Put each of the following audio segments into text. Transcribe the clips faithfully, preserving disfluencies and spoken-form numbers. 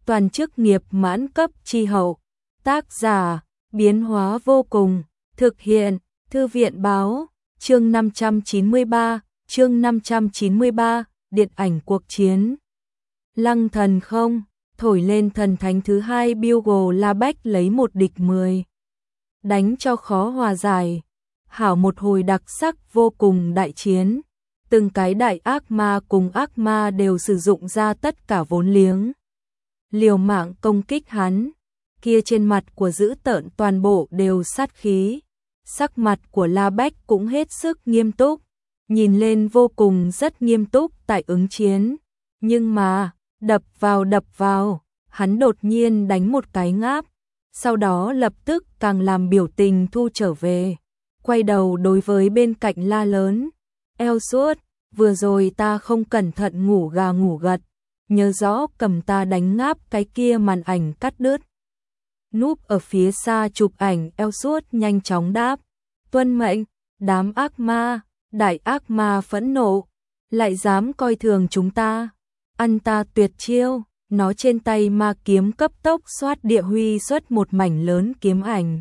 toàn chức nghiệp mãn cấp chi hậu. Tác giả, biến hóa vô cùng, thực hiện, Thư viện báo, chương năm trăm chín mươi ba, chương năm trăm chín mươi ba, điện ảnh cuộc chiến. Lăng thần không, thổi lên thần thánh thứ hai Bugle La Bách lấy một địch mười. Đánh cho khó hòa giải, hảo một hồi đặc sắc vô cùng đại chiến. Từng cái đại ác ma cùng ác ma đều sử dụng ra tất cả vốn liếng. Liều mạng công kích hắn, kia trên mặt của dữ tợn toàn bộ đều sát khí. Sắc mặt của La Bách cũng hết sức nghiêm túc, nhìn lên vô cùng rất nghiêm túc tại ứng chiến. Nhưng mà, đập vào đập vào, hắn đột nhiên đánh một cái ngáp, sau đó lập tức càng làm biểu tình thu trở về. Quay đầu đối với bên cạnh la lớn, Elsuốt, vừa rồi ta không cẩn thận ngủ gà ngủ gật, nhớ rõ cầm ta đánh ngáp cái kia màn ảnh cắt đứt. Núp ở phía xa chụp ảnh Elsuốt nhanh chóng đáp, tuân mệnh. Đám ác ma, đại ác ma phẫn nộ, lại dám coi thường chúng ta, ăn ta tuyệt chiêu. Nó trên tay ma kiếm cấp tốc xoát địa huy xuất một mảnh lớn kiếm ảnh.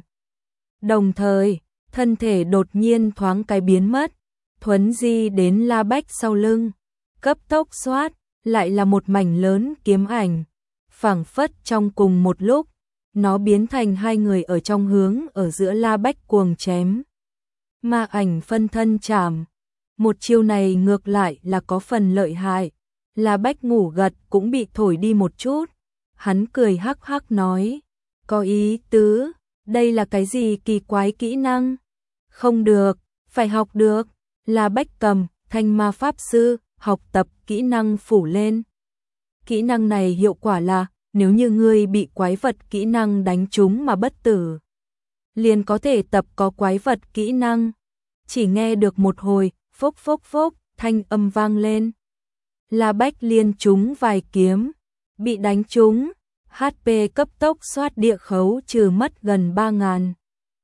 Đồng thời, thân thể đột nhiên thoáng cái biến mất, thuấn di đến La Bách sau lưng, cấp tốc xoát, lại là một mảnh lớn kiếm ảnh. Phảng phất trong cùng một lúc, nó biến thành hai người ở trong hướng ở giữa La Bách cuồng chém. Ma ảnh phân thân chảm, một chiêu này ngược lại là có phần lợi hại. La Bách ngủ gật cũng bị thổi đi một chút. Hắn cười hắc hắc nói, có ý tứ, đây là cái gì kỳ quái kỹ năng? Không được, phải học được. La Bách cầm thanh ma pháp sư, học tập kỹ năng phủ lên. Kỹ năng này hiệu quả là, nếu như ngươi bị quái vật kỹ năng đánh trúng mà bất tử, liền có thể tập có quái vật kỹ năng. Chỉ nghe được một hồi, phốc phốc phốc, thanh âm vang lên. La Bách liên trúng vài kiếm, bị đánh trúng, hát pê cấp tốc xoát địa khấu trừ mất gần ba ngàn.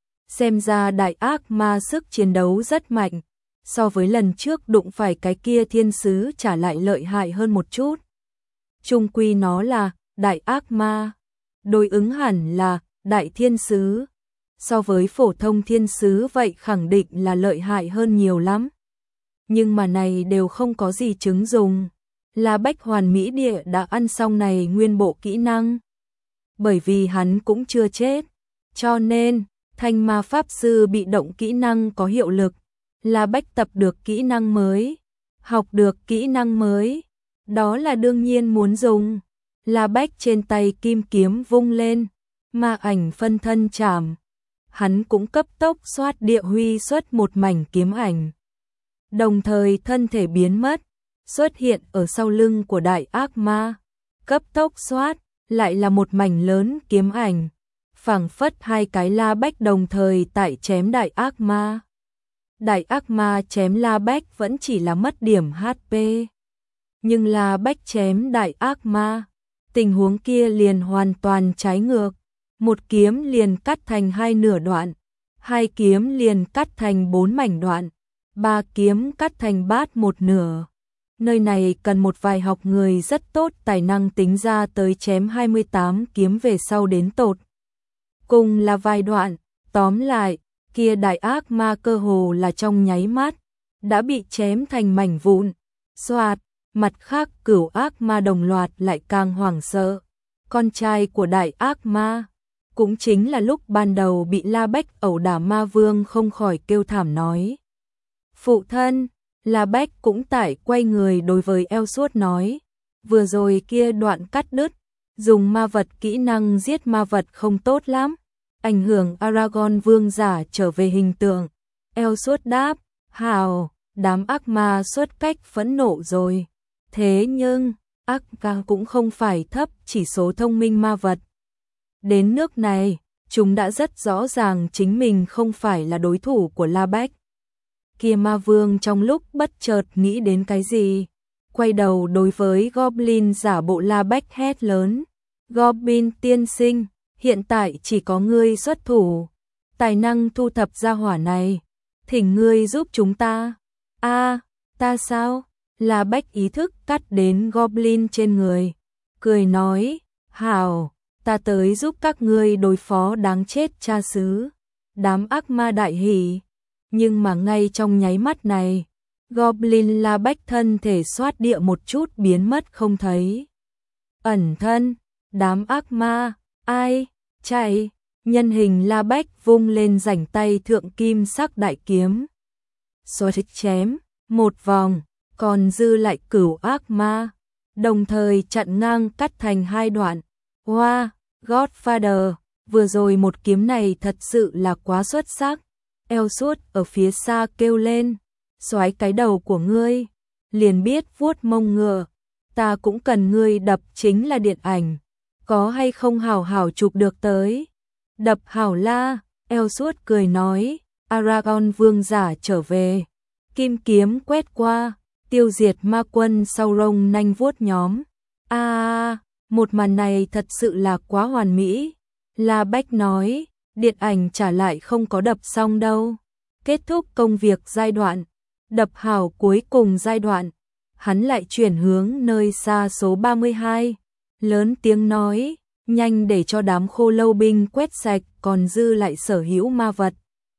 Xem ra đại ác ma sức chiến đấu rất mạnh, so với lần trước đụng phải cái kia thiên sứ trả lại lợi hại hơn một chút. Chung quy nó là đại ác ma, đối ứng hẳn là đại thiên sứ. So với phổ thông thiên sứ vậy khẳng định là lợi hại hơn nhiều lắm. Nhưng mà này đều không có gì chứng dùng. La Bách hoàn mỹ địa đã ăn xong này nguyên bộ kỹ năng. Bởi vì hắn cũng chưa chết, cho nên thanh ma pháp sư bị động kỹ năng có hiệu lực. La Bách tập được kỹ năng mới, học được kỹ năng mới, đó là đương nhiên muốn dùng. La Bách trên tay kim kiếm vung lên, ma ảnh phân thân chảm. Hắn cũng cấp tốc xoát địa huy xuất một mảnh kiếm ảnh. Đồng thời thân thể biến mất, xuất hiện ở sau lưng của đại ác ma. Cấp tốc xoát, lại là một mảnh lớn kiếm ảnh. Phảng phất hai cái La Bách đồng thời tại chém đại ác ma. Đại ác ma chém La Bách vẫn chỉ là mất điểm hát pê. Nhưng La Bách chém đại ác ma, tình huống kia liền hoàn toàn trái ngược. Một kiếm liền cắt thành hai nửa đoạn, hai kiếm liền cắt thành bốn mảnh đoạn, ba kiếm cắt thành bát một nửa. Nơi này cần một vài học người rất tốt tài năng tính ra tới chém hai mươi tám kiếm về sau đến tột. Cùng là vài đoạn, tóm lại, kia đại ác ma cơ hồ là trong nháy mắt, đã bị chém thành mảnh vụn. Xoạt, mặt khác cửu ác ma đồng loạt lại càng hoảng sợ. Con trai của đại ác ma, cũng chính là lúc ban đầu bị La Bách ẩu đả ma vương không khỏi kêu thảm nói. Phụ thân, La Bách cũng tải quay người đối với Elsuốt nói, vừa rồi kia đoạn cắt đứt, dùng ma vật kỹ năng giết ma vật không tốt lắm, ảnh hưởng Aragorn vương giả trở về hình tượng. Elsuốt đáp, hào, đám ác ma xuất cách phẫn nộ rồi. Thế nhưng, ác ca cũng không phải thấp chỉ số thông minh ma vật. Đến nước này, chúng đã rất rõ ràng chính mình không phải là đối thủ của La Bách. Kia ma vương trong lúc bất chợt nghĩ đến cái gì, quay đầu đối với Goblin giả bộ La Bách hét lớn. Goblin tiên sinh, hiện tại chỉ có ngươi xuất thủ, tài năng thu thập gia hỏa này, thỉnh ngươi giúp chúng ta. A, ta sao? La Bách ý thức cắt đến Goblin trên người, cười nói, Hảo, ta tới giúp các ngươi đối phó đáng chết cha xứ. Đám ác ma đại hỉ, nhưng mà ngay trong nháy mắt này, Goblin La Bách thân thể xoát địa một chút biến mất không thấy. Ẩn thân, đám ác ma, ai, chạy, nhân hình La Bách vung lên rảnh tay thượng kim sắc đại kiếm. Xoát chém, một vòng, còn dư lại cửu ác ma, đồng thời chặn ngang cắt thành hai đoạn. Wow, Godfather, vừa rồi một kiếm này thật sự là quá xuất sắc. Elsuốt ở phía xa kêu lên, xoái cái đầu của ngươi, liền biết vuốt mông ngựa, ta cũng cần ngươi đập chính là điện ảnh, có hay không hảo hảo chụp được tới. Đập hảo la, Elsuốt cười nói, Aragorn vương giả trở về, kim kiếm quét qua, tiêu diệt ma quân sau rồng nanh vuốt nhóm. A à, một màn này thật sự là quá hoàn mỹ. La Bách nói, điện ảnh trả lại không có đập xong đâu. Kết thúc công việc giai đoạn, đập hảo cuối cùng giai đoạn, hắn lại chuyển hướng nơi xa số ba mươi hai, lớn tiếng nói, nhanh để cho đám khô lâu binh quét sạch còn dư lại sở hữu ma vật.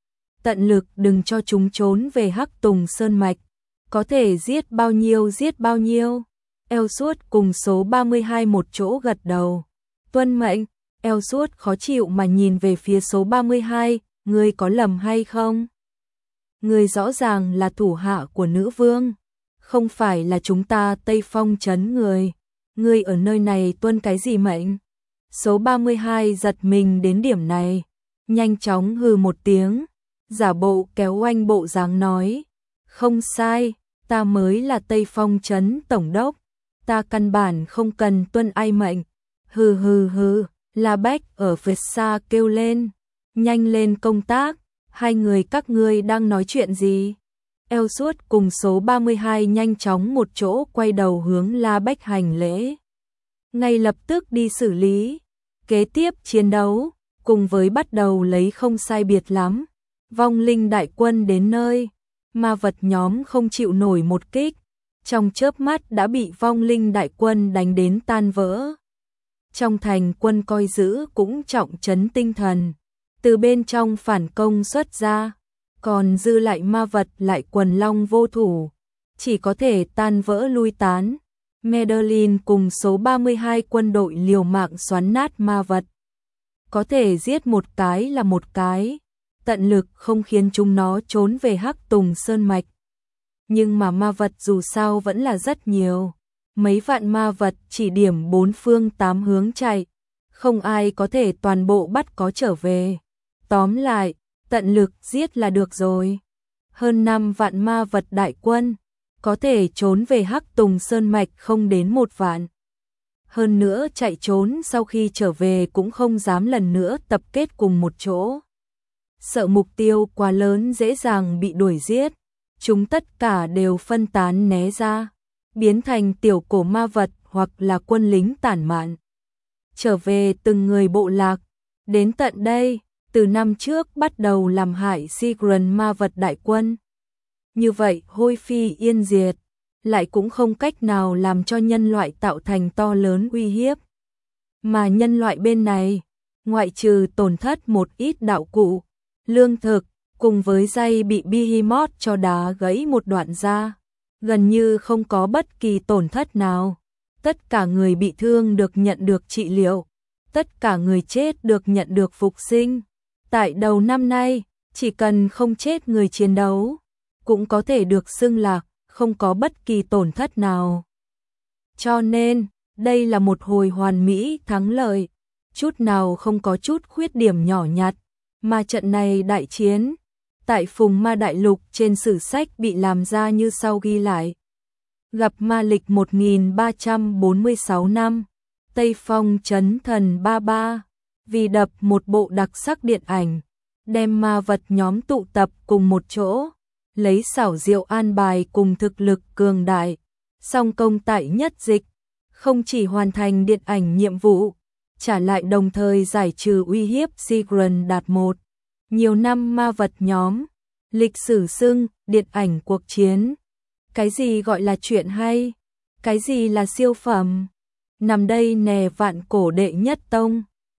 Tận lực đừng cho chúng trốn về Hắc Tùng Sơn Mạch, có thể giết bao nhiêu giết bao nhiêu. Elsuốt cùng số ba mươi hai một chỗ gật đầu. Tuân mệnh. Elsuốt khó chịu mà nhìn về phía số ba mươi hai, ngươi có lầm hay không? Ngươi rõ ràng là thủ hạ của nữ vương, không phải là chúng ta Tây Phong trấn người. Ngươi ở nơi này tuân cái gì mệnh? Số ba mươi hai giật mình đến điểm này, nhanh chóng hừ một tiếng, giả bộ kéo oanh bộ dáng nói, không sai, ta mới là Tây Phong trấn tổng đốc, ta căn bản không cần tuân ai mệnh. Hừ hừ hừ. La Bách ở phía xa kêu lên, nhanh lên công tác, hai người các ngươi đang nói chuyện gì? Elsuốt cùng số ba mươi hai nhanh chóng một chỗ quay đầu hướng La Bách hành lễ. Ngay lập tức đi xử lý, kế tiếp chiến đấu, cùng với bắt đầu lấy không sai biệt lắm. Vong linh đại quân đến nơi, ma vật nhóm không chịu nổi một kích, trong chớp mắt đã bị vong linh đại quân đánh đến tan vỡ. Trong thành quân coi giữ cũng trọng trấn tinh thần, từ bên trong phản công xuất ra, còn dư lại ma vật lại quần long vô thủ, chỉ có thể tan vỡ lui tán. Medellin cùng số ba mươi hai quân đội liều mạng xoắn nát ma vật, có thể giết một cái là một cái, tận lực không khiến chúng nó trốn về Hắc Tùng Sơn Mạch. Nhưng mà ma vật dù sao vẫn là rất nhiều. Mấy vạn ma vật chỉ điểm bốn phương tám hướng chạy, không ai có thể toàn bộ bắt có trở về. Tóm lại, tận lực giết là được rồi. Hơn năm vạn ma vật đại quân, có thể trốn về Hắc Tùng Sơn Mạch không đến một vạn. Hơn nữa chạy trốn sau khi trở về cũng không dám lần nữa tập kết cùng một chỗ. Sợ mục tiêu quá lớn dễ dàng bị đuổi giết, chúng tất cả đều phân tán né ra, biến thành tiểu cổ ma vật hoặc là quân lính tản mạn. Trở về từng người bộ lạc, đến tận đây, từ năm trước bắt đầu làm hại Sigrun ma vật đại quân. Như vậy hôi phi yên diệt, lại cũng không cách nào làm cho nhân loại tạo thành to lớn uy hiếp. Mà nhân loại bên này, ngoại trừ tổn thất một ít đạo cụ, lương thực, cùng với dây bị Behemoth cho đá gãy một đoạn ra, gần như không có bất kỳ tổn thất nào. Tất cả người bị thương được nhận được trị liệu, tất cả người chết được nhận được phục sinh. Tại đầu năm nay, chỉ cần không chết người chiến đấu, cũng có thể được xưng là không có bất kỳ tổn thất nào. Cho nên, đây là một hồi hoàn mỹ thắng lợi, chút nào không có chút khuyết điểm nhỏ nhặt, mà trận này đại chiến tại Phùng Ma Đại Lục trên sử sách bị làm ra như sau ghi lại. Gặp ma lịch một nghìn ba trăm bốn mươi sáu năm, Tây Phong Trấn Thần ba ba, vì đập một bộ đặc sắc điện ảnh, đem ma vật nhóm tụ tập cùng một chỗ, lấy xảo diệu an bài cùng thực lực cường đại, song công tại nhất dịch, không chỉ hoàn thành điện ảnh nhiệm vụ, trả lại đồng thời giải trừ uy hiếp Sigrun đạt một. Nhiều năm ma vật nhóm, lịch sử xưng, điện ảnh cuộc chiến. Cái gì gọi là chuyện hay? Cái gì là siêu phẩm? nằm đây nè vạn cổ đệ nhất tông.